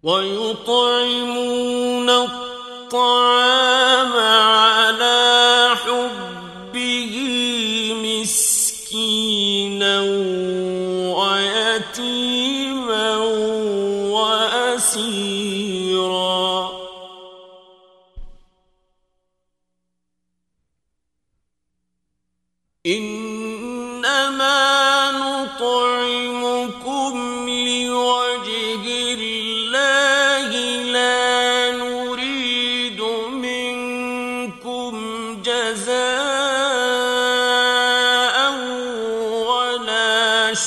ويطعمون الطعام على حبه مسكينا ويتيما وأسيرا إنما نطعمكم لوجه الله لا نريد منكم جزاء ولا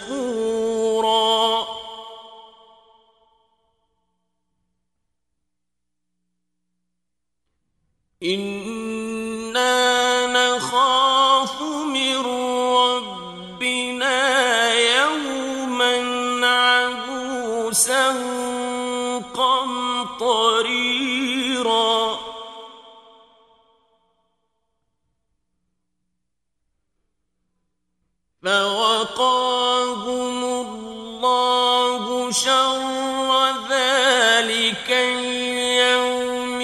شكورا إنا نخاف من ربنا يوما عبوسا قمطريرا فوقاهم الله شر ذلك اليوم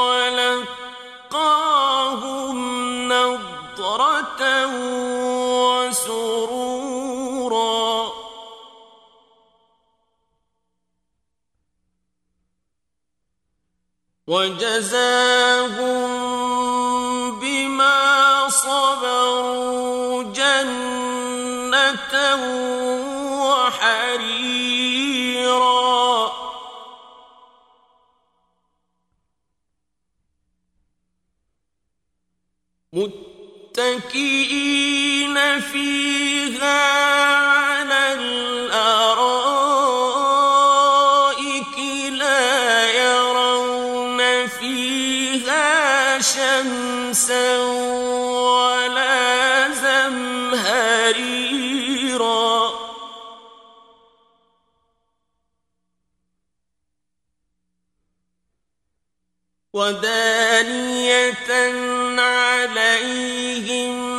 ولقاهم نضرة وسرورا وجزاهم بما صبروا جنة وحريرا متكئين فيها على الأرائك لا يرون فيها شمسا ولا زمهريرا ودانية عليهم